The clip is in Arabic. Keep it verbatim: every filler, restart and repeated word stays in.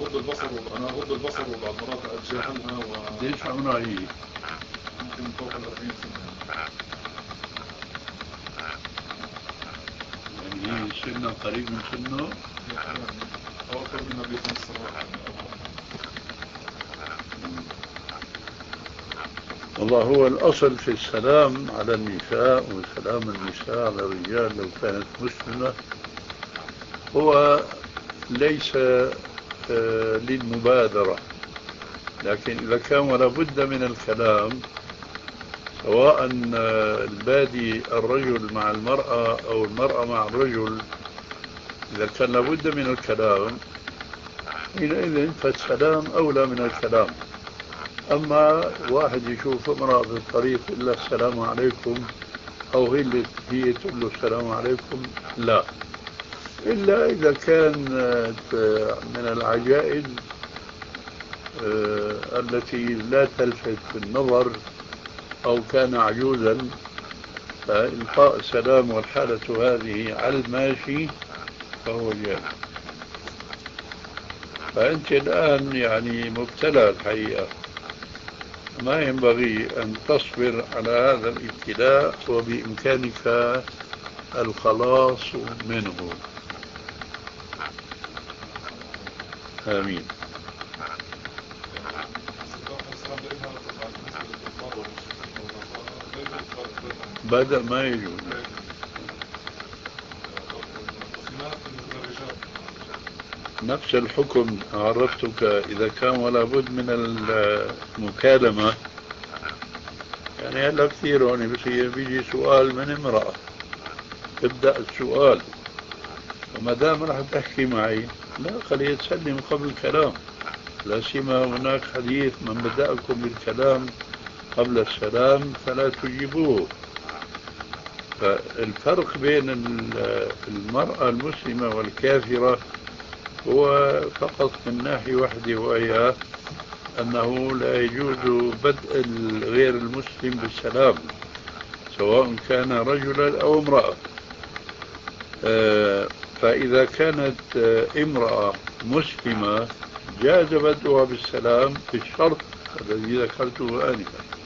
أغض البصر أنا أغض البصر وبعض مرات أتجاهلها و ليش عمرها هي؟ يمكن فوق الأربعين سنة. يعني هي سنة قريب من سنه؟ يعني أو أكثر منها بيكون الصراحة. والله هو الأصل في السلام على النساء وسلام النساء على الرجال لو كانت مسلمة هو ليس آه، للمبادرة، لكن إذا كان ولا بد من الكلام سواء آه، البادي الرجل مع المرأة أو المرأة مع الرجل، إذا كان لابد من الكلام حينئذ فالسلام أولى من الكلام. أما واحد يشوف امرأة في الطريق إلا السلام عليكم أو هي اللي هي تقول له السلام عليكم، لا، إلا إذا كان آه، من العجائز آه، التي لا تلفت النظر أو كان عجوزا، فإلقاء السلام والحالة هذه على الماشي فهو جائز. فأنت الآن يعني مبتلى الحقيقة، ما ينبغي أن تصبر على هذا الابتلاء وبإمكانك الخلاص منه. آمين. بدأ ما يجوز نفس الحكم عرفتك. إذا كان ولا بد من المكالمة، يعني هلا كثير هون بصير بيجي سؤال من امرأة، تبدأ السؤال وما دام راح تحكي معي لا، خليه تسلم قبل الكلام، لا سيما هناك حديث من بدأكم بالكلام قبل السلام فلا تجيبوه. فالفرق بين المرأة المسلمة والكافرة هو فقط من ناحية واحدة، وهي أنه لا يجوز بدء غير المسلم بالسلام سواء كان رجلا أو امرأة. فإذا كانت امرأة مسلمة جاز بدءها بالسلام بالشرط الذي ذكرته آنفا.